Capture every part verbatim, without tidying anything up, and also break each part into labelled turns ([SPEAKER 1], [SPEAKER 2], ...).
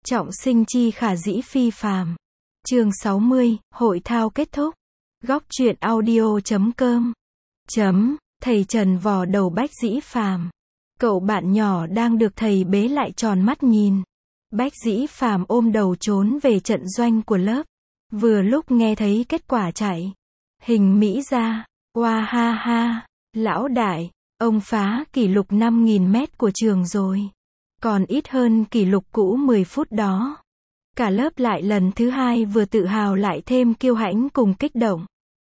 [SPEAKER 1] Trọng sinh chi khả dĩ phi phàm. Chương sáu mươi, hội thao kết thúc. Góc truyện audio chấm com. Chấm, thầy Trần vò đầu Bách Dĩ Phàm. Cậu bạn nhỏ đang được thầy bế lại tròn mắt nhìn. Bách Dĩ Phàm ôm đầu trốn về trận doanh của lớp. Vừa lúc nghe thấy kết quả chạy hình Mỹ ra, oa ha ha, lão đại, ông phá kỷ lục năm nghìn mét của trường rồi. Còn ít hơn kỷ lục cũ mười phút đó. Cả lớp lại lần thứ hai vừa tự hào lại thêm kiêu hãnh cùng kích động.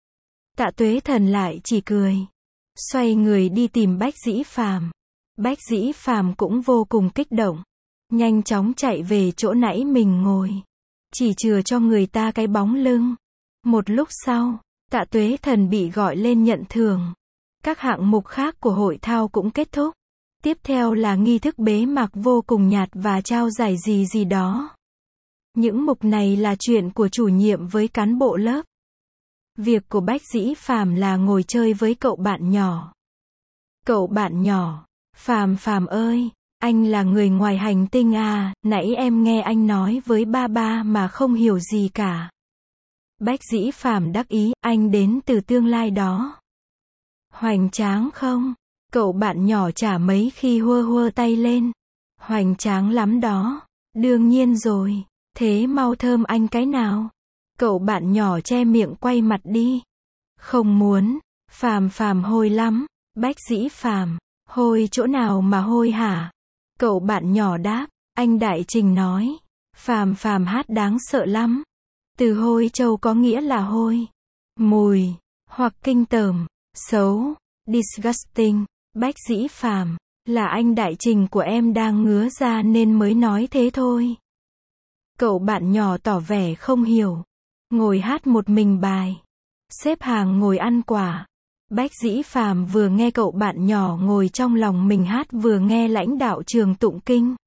[SPEAKER 1] Tạ Tuế Thần lại chỉ cười. Xoay người đi tìm Bách Dĩ Phàm. Bách Dĩ Phàm cũng vô cùng kích động. Nhanh chóng chạy về chỗ nãy mình ngồi. Chỉ chừa cho người ta cái bóng lưng. Một lúc sau, Tạ Tuế Thần bị gọi lên nhận thưởng. Các hạng mục khác của hội thao cũng kết thúc. Tiếp theo là nghi thức bế mạc vô cùng nhạt và trao giải gì gì đó. Những mục này là chuyện của chủ nhiệm với cán bộ lớp. Việc của Bách Dĩ Phàm là ngồi chơi với cậu bạn nhỏ. Cậu bạn nhỏ, Phàm Phàm ơi, anh là người ngoài hành tinh à, nãy em nghe anh nói với ba ba mà không hiểu gì cả. Bách Dĩ Phàm đắc ý, anh đến từ tương lai đó. Hoành tráng không? Cậu bạn nhỏ chả mấy khi hua hua tay lên. Hoành tráng lắm đó. Đương nhiên rồi. Thế mau thơm anh cái nào. Cậu bạn nhỏ che miệng quay mặt đi. Không muốn. Phàm Phàm hôi lắm. Bách Dĩ Phàm, hôi chỗ nào mà hôi hả? Cậu bạn nhỏ đáp. Anh Đại Trình nói. Phàm Phàm hát đáng sợ lắm. Từ hôi trâu có nghĩa là hôi, mùi, hoặc kinh tởm, xấu, disgusting. Bách Dĩ Phàm, là anh Đại Trình của em đang ngứa ra nên mới nói thế thôi. Cậu bạn nhỏ tỏ vẻ không hiểu. Ngồi hát một mình bài. Xếp hàng ngồi ăn quả. Bách Dĩ Phàm vừa nghe cậu bạn nhỏ ngồi trong lòng mình hát vừa nghe lãnh đạo trường tụng kinh.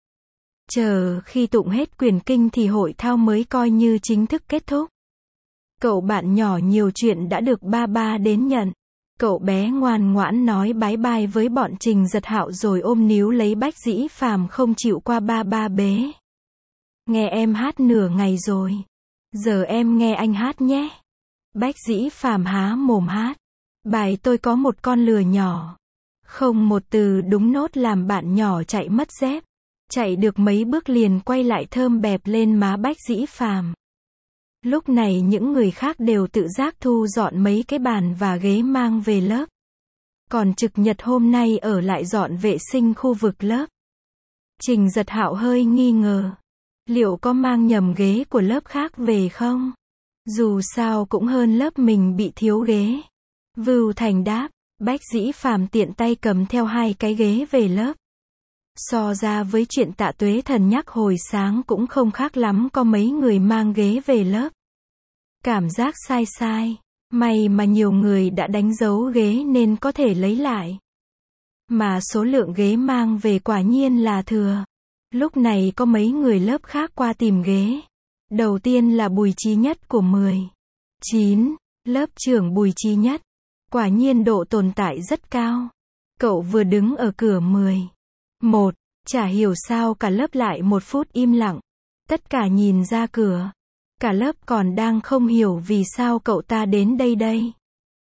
[SPEAKER 1] Chờ khi tụng hết quyển kinh thì hội thao mới coi như chính thức kết thúc. Cậu bạn nhỏ nhiều chuyện đã được ba ba đến nhận. Cậu bé ngoan ngoãn nói bái bai với bọn Trình Giật Hạo rồi ôm níu lấy Bách Dĩ Phàm không chịu qua ba ba bế. Nghe em hát nửa ngày rồi. Giờ em nghe anh hát nhé. Bách Dĩ Phàm há mồm hát. Bài tôi có một con lừa nhỏ. Không một từ đúng nốt làm bạn nhỏ chạy mất dép. Chạy được mấy bước liền quay lại thơm bẹp lên má Bách Dĩ Phàm. Lúc này những người khác đều tự giác thu dọn mấy cái bàn và ghế mang về lớp. Còn Trực Nhật hôm nay ở lại dọn vệ sinh khu vực lớp. Trình Giật Hạo hơi nghi ngờ. Liệu có mang nhầm ghế của lớp khác về không? Dù sao cũng hơn lớp mình bị thiếu ghế. Vưu Thành đáp. Bách Dĩ Phàm tiện tay cầm theo hai cái ghế về lớp. So ra với chuyện Tạ Tuế Thần nhắc hồi sáng cũng không khác lắm, có mấy người mang ghế về lớp. Cảm giác sai sai. May mà nhiều người đã đánh dấu ghế nên có thể lấy lại. Mà số lượng ghế mang về quả nhiên là thừa. Lúc này có mấy người lớp khác qua tìm ghế. Đầu tiên là Bùi Chí Nhất của mười chín, lớp trưởng Bùi Chí Nhất. Quả nhiên độ tồn tại rất cao. Cậu vừa đứng ở cửa mười một, chả hiểu sao cả lớp lại một phút im lặng. Tất cả nhìn ra cửa. Cả lớp còn đang không hiểu vì sao cậu ta đến đây đây.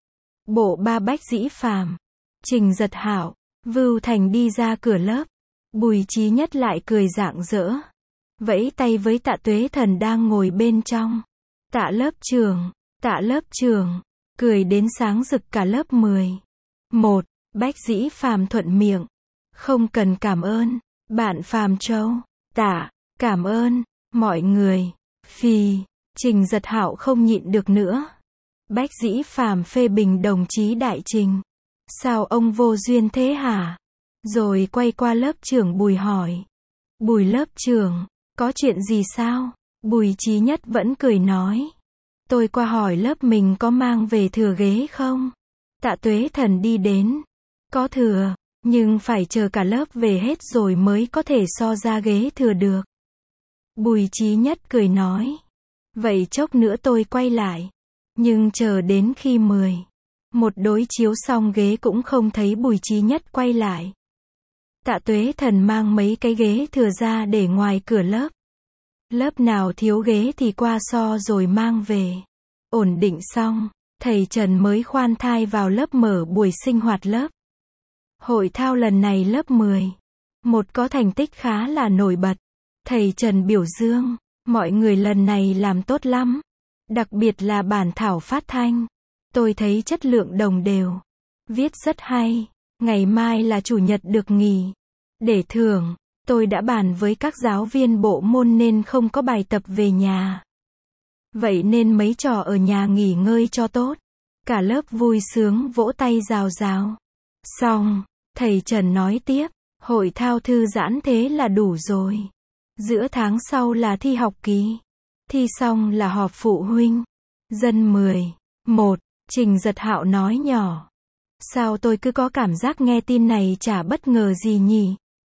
[SPEAKER 1] Bộ ba Bách Dĩ Phàm, Trình Giật Hạo, Vưu Thành đi ra cửa lớp. Bùi Chí Nhất lại cười rạng rỡ. Vẫy tay với Tạ Tuế Thần đang ngồi bên trong. Tạ lớp trưởng, Tạ lớp trưởng, cười đến sáng rực cả lớp mười một. Bách Dĩ Phàm thuận miệng. Không cần cảm ơn, bạn Phàm Châu. Tạ, cảm ơn, mọi người. Phì, Trình Giật Hạo không nhịn được nữa. Bách Dĩ Phàm phê bình đồng chí Đại Trình. Sao ông vô duyên thế hả? Rồi quay qua lớp trưởng Bùi hỏi. Bùi lớp trưởng, có chuyện gì sao? Bùi Chí Nhất vẫn cười nói. Tôi qua hỏi lớp mình có mang về thừa ghế không? Tạ Tuế Thần đi đến. Có thừa, nhưng phải chờ cả lớp về hết rồi mới có thể so ra ghế thừa được. Bùi Chí Nhất cười nói. Vậy chốc nữa tôi quay lại. Nhưng chờ đến khi mười một đối chiếu xong ghế cũng không thấy Bùi Chí Nhất quay lại. Tạ Tuế Thần mang mấy cái ghế thừa ra để ngoài cửa lớp. Lớp nào thiếu ghế thì qua so rồi mang về. Ổn định xong, thầy Trần mới khoan thai vào lớp mở buổi sinh hoạt lớp. Hội thao lần này lớp mười. Một có thành tích khá là nổi bật. Thầy Trần biểu dương, mọi người lần này làm tốt lắm. Đặc biệt là bản thảo phát thanh. Tôi thấy chất lượng đồng đều. Viết rất hay. Ngày mai là chủ nhật được nghỉ. Để thưởng, tôi đã bàn với các giáo viên bộ môn nên không có bài tập về nhà. Vậy nên mấy trò ở nhà nghỉ ngơi cho tốt. Cả lớp vui sướng vỗ tay rào rào. Xong, thầy Trần nói tiếp, hội thao thư giãn thế là đủ rồi. Giữa tháng sau là thi học kỳ. Thi xong là họp phụ huynh. Dân mười. Một. Trình Giật Hạo nói nhỏ. Sao tôi cứ có cảm giác nghe tin này chả bất ngờ gì nhỉ?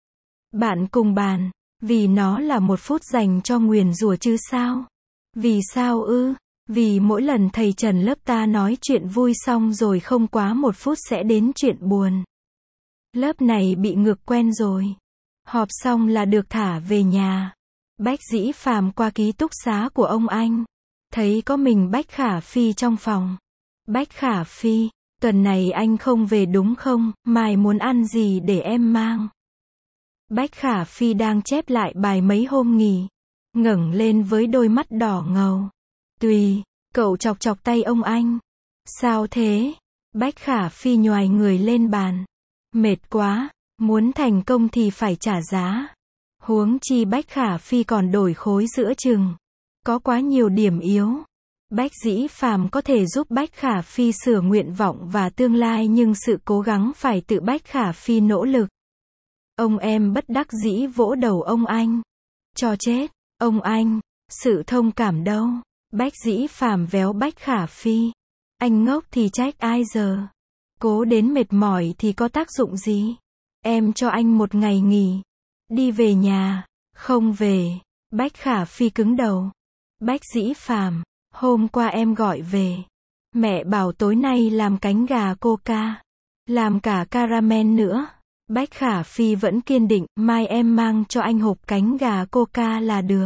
[SPEAKER 1] Bạn cùng bàn, vì nó là một phút dành cho nguyền rủa chứ sao? Vì sao ư? Vì mỗi lần thầy Trần lớp ta nói chuyện vui xong rồi không quá một phút sẽ đến chuyện buồn. Lớp này bị ngược quen rồi. Họp xong là được thả về nhà. Bách Dĩ Phàm qua ký túc xá của ông anh. Thấy có mình Bách Khả Phi trong phòng. Bách Khả Phi, tuần này anh không về đúng không? Mai muốn ăn gì để em mang? Bách Khả Phi đang chép lại bài mấy hôm nghỉ. Ngẩng lên với đôi mắt đỏ ngầu. Tùy, cậu chọc chọc tay ông anh. Sao thế? Bách Khả Phi nhoài người lên bàn. Mệt quá, muốn thành công thì phải trả giá. Huống chi Bách Khả Phi còn đổi khối giữa chừng. Có quá nhiều điểm yếu. Bách Dĩ Phàm có thể giúp Bách Khả Phi sửa nguyện vọng và tương lai nhưng sự cố gắng phải tự Bách Khả Phi nỗ lực. Ông em bất đắc dĩ vỗ đầu ông anh. Cho chết, ông anh, sự thông cảm đâu. Bách Dĩ Phàm véo Bách Khả Phi. Anh ngốc thì trách ai giờ. Cố đến mệt mỏi thì có tác dụng gì. Em cho anh một ngày nghỉ. Đi về nhà. Không về. Bách Khả Phi cứng đầu. Bách Dĩ Phàm, hôm qua em gọi về. Mẹ bảo tối nay làm cánh gà coca. Làm cả caramel nữa. Bách Khả Phi vẫn kiên định, mai em mang cho anh hộp cánh gà coca là được.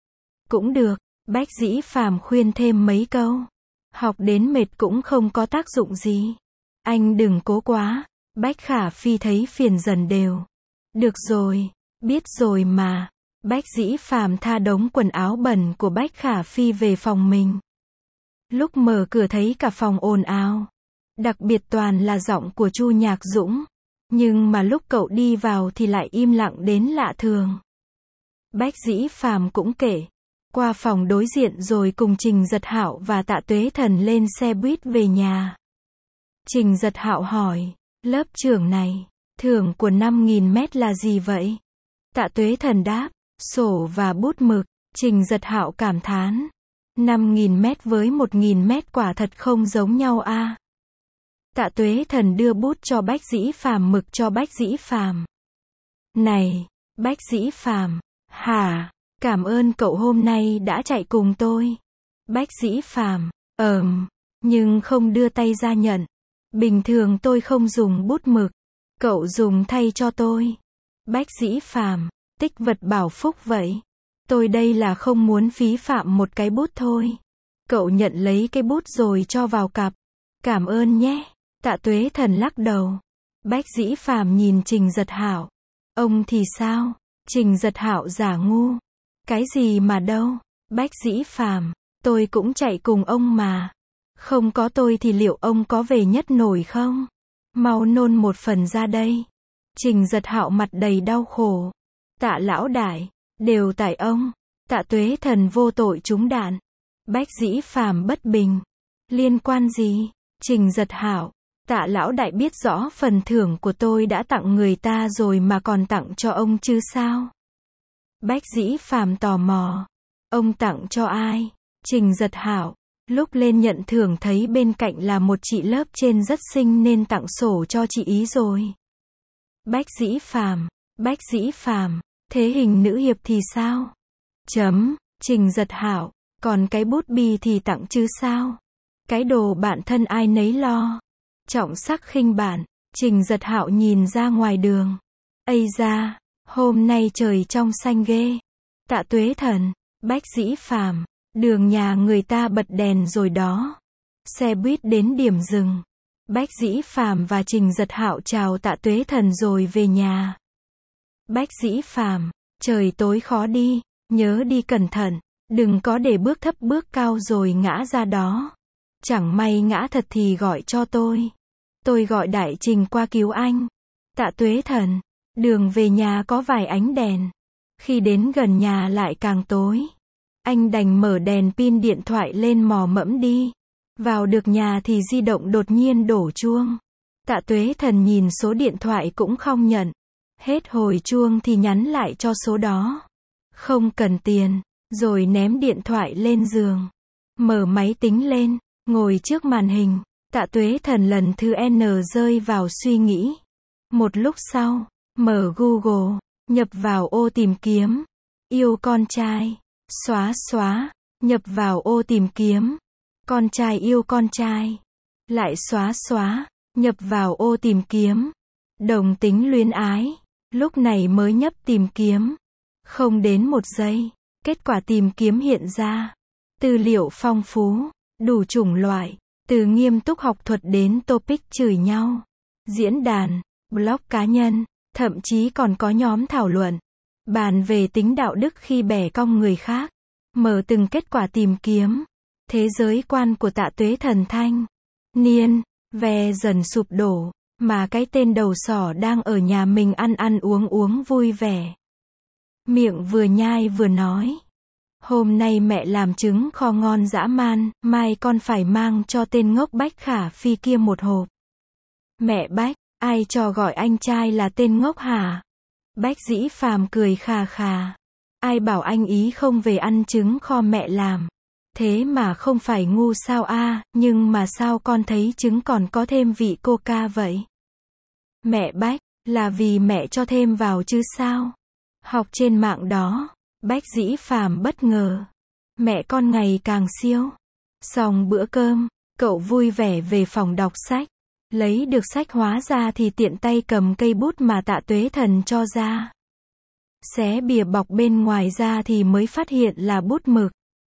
[SPEAKER 1] Cũng được, Bách Dĩ Phàm khuyên thêm mấy câu. Học đến mệt cũng không có tác dụng gì. Anh đừng cố quá. Bách Khả Phi thấy phiền dần đều. Được rồi, biết rồi mà. Bách Dĩ Phàm tha đống quần áo bẩn của Bách Khả Phi về phòng mình. Lúc mở cửa thấy cả phòng ồn ào. Đặc biệt toàn là giọng của Chu Nhạc Dũng. Nhưng mà lúc cậu đi vào thì lại im lặng đến lạ thường. Bách Dĩ Phàm cũng kể. Qua phòng đối diện rồi cùng Trình Giật Hạo và Tạ Tuế Thần lên xe buýt về nhà. Trình Giật Hạo hỏi, lớp trưởng này, thưởng của năm nghìn mét là gì vậy? Tạ Tuế Thần đáp, sổ và bút mực. Trình Giật Hạo cảm thán, năm nghìn mét với một nghìn mét quả thật không giống nhau a. À. Tạ Tuế Thần đưa bút cho Bách Dĩ Phàm, mực cho Bách Dĩ Phàm. Này, Bách Dĩ Phàm, hả? Cảm ơn cậu hôm nay đã chạy cùng tôi. Bách Dĩ Phàm, ờm, nhưng không đưa tay ra nhận. Bình thường tôi không dùng bút mực. Cậu dùng thay cho tôi. Bách Dĩ Phàm, tích vật bảo phúc vậy. Tôi đây là không muốn phí phạm một cái bút thôi. Cậu nhận lấy cái bút rồi cho vào cặp. Cảm ơn nhé. Tạ Tuế Thần lắc đầu. Bách Dĩ Phàm nhìn Trình Giật Hạo. Ông thì sao? Trình Giật Hạo giả ngu. Cái gì mà đâu? Bách Dĩ Phàm, tôi cũng chạy cùng ông mà. Không có tôi thì liệu ông có về nhất nổi không? Mau nôn một phần ra đây. Trình Giật Hạo mặt đầy đau khổ. Tạ lão đại, đều tại ông. Tạ Tuế Thần vô tội trúng đạn. Bách Dĩ Phàm bất bình. Liên quan gì? Trình Giật Hạo, Tạ lão đại biết rõ phần thưởng của tôi đã tặng người ta rồi mà còn tặng cho ông chứ sao? Bách Dĩ Phàm tò mò. Ông tặng cho ai? Trình Giật Hạo, lúc lên nhận thưởng thấy bên cạnh là một chị lớp trên rất xinh nên tặng sổ cho chị ý rồi. Bách Dĩ Phàm, Bách Dĩ Phàm, thế hình nữ hiệp thì sao? Chấm, Trình Giật Hạo, còn cái bút bi thì tặng chứ sao? Cái đồ bạn thân ai nấy lo. Trọng sắc khinh bạn. Trình Giật Hạo nhìn ra ngoài đường. Ây da, hôm nay trời trong xanh ghê. Tạ Tuế Thần, Bách Dĩ Phàm, đường nhà người ta bật đèn rồi đó. Xe buýt đến điểm dừng. Bách Dĩ Phàm và Trình Giật Hạo chào Tạ Tuế Thần rồi về nhà. Bách Dĩ Phàm, trời tối khó đi, nhớ đi cẩn thận, đừng có để bước thấp bước cao rồi ngã ra đó. Chẳng may ngã thật thì gọi cho tôi. Tôi gọi Đại Trình qua cứu anh. Tạ Tuế Thần, đường về nhà có vài ánh đèn. Khi đến gần nhà lại càng tối. Anh đành mở đèn pin điện thoại lên mò mẫm đi. Vào được nhà thì di động đột nhiên đổ chuông. Tạ Tuế Thần nhìn số điện thoại cũng không nhận. Hết hồi chuông thì nhắn lại cho số đó. Không cần tiền. Rồi ném điện thoại lên giường. Mở máy tính lên. Ngồi trước màn hình. Tạ Tuế Thần lần thứ N rơi vào suy nghĩ. Một lúc sau. Mở Google. Nhập vào ô tìm kiếm. Yêu con trai. Xóa xóa. Nhập vào ô tìm kiếm. Con trai yêu con trai. Lại xóa xóa. Nhập vào ô tìm kiếm. Đồng tính luyến ái. Lúc này mới nhấp tìm kiếm. Không đến một giây. Kết quả tìm kiếm hiện ra. Tư liệu phong phú. Đủ chủng loại. Từ nghiêm túc học thuật đến topic chửi nhau. Diễn đàn. Blog cá nhân. Thậm chí còn có nhóm thảo luận. Bàn về tính đạo đức khi bẻ cong người khác. Mở từng kết quả tìm kiếm. Thế giới quan của Tạ Tuế Thần thanh niên, ve dần sụp đổ, mà cái tên đầu sỏ đang ở nhà mình ăn ăn uống uống vui vẻ. Miệng vừa nhai vừa nói. Hôm nay mẹ làm trứng kho ngon dã man, mai con phải mang cho tên ngốc Bách Khả Phi kia một hộp. Mẹ Bách, ai cho gọi anh trai là tên ngốc hả? Bách Dĩ Phàm cười khà khà. Ai bảo anh ý không về ăn trứng kho mẹ làm. Thế mà không phải ngu sao a, nhưng mà sao con thấy trứng còn có thêm vị coca vậy? Mẹ Bách, là vì mẹ cho thêm vào chứ sao? Học trên mạng đó. Bách Dĩ Phàm bất ngờ. Mẹ con ngày càng siêu. Xong bữa cơm, cậu vui vẻ về phòng đọc sách. Lấy được sách hóa ra thì tiện tay cầm cây bút mà Tạ Tuế Thần cho ra. Xé bìa bọc bên ngoài ra thì mới phát hiện là bút mực.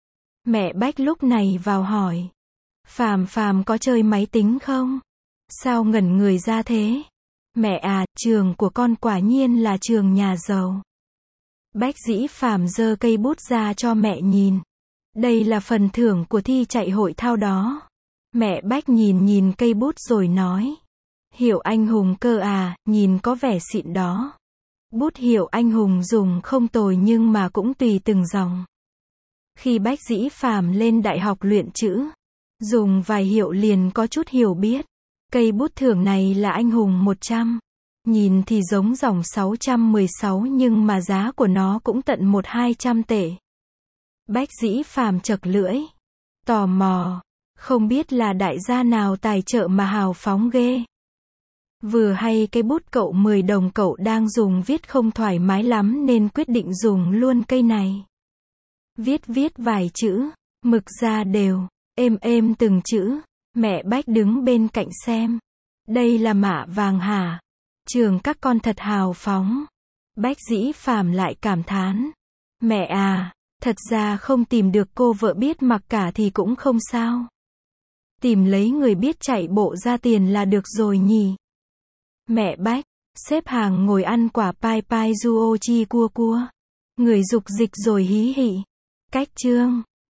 [SPEAKER 1] Mẹ Bách lúc này vào hỏi. Phàm Phàm có chơi máy tính không? Sao ngẩn người ra thế? Mẹ à, trường của con quả nhiên là trường nhà giàu. Bách Dĩ Phàm giơ cây bút ra cho mẹ nhìn. Đây là phần thưởng của thi chạy hội thao đó. Mẹ Bách nhìn nhìn cây bút rồi nói. Hiệu anh hùng cơ à, nhìn có vẻ xịn đó. Bút hiệu anh hùng dùng không tồi nhưng mà cũng tùy từng dòng. Khi Bách Dĩ Phàm lên đại học luyện chữ, dùng vài hiệu liền có chút hiểu biết. Cây bút thưởng này là anh hùng một trăm. Nhìn thì giống dòng sáu trăm mười sáu nhưng mà giá của nó cũng tận một hai trăm tệ. Bách Dĩ Phàm chật lưỡi. Tò mò. Không biết là đại gia nào tài trợ mà hào phóng ghê. Vừa hay cái bút cậu mười đồng cậu đang dùng viết không thoải mái lắm nên quyết định dùng luôn cây này. Viết viết vài chữ, mực ra đều, êm êm từng chữ. Mẹ Bách đứng bên cạnh xem. Đây là mạ vàng hả? Trường các con thật hào phóng. Bách Dĩ Phàm lại cảm thán. Mẹ à, thật ra không tìm được cô vợ biết mặc cả thì cũng không sao. Tìm lấy người biết chạy bộ ra tiền là được rồi nhỉ. Mẹ Bách, xếp hàng ngồi ăn quả pai pai duo chi cua cua. Người dục dịch rồi hí hị. Cách chương.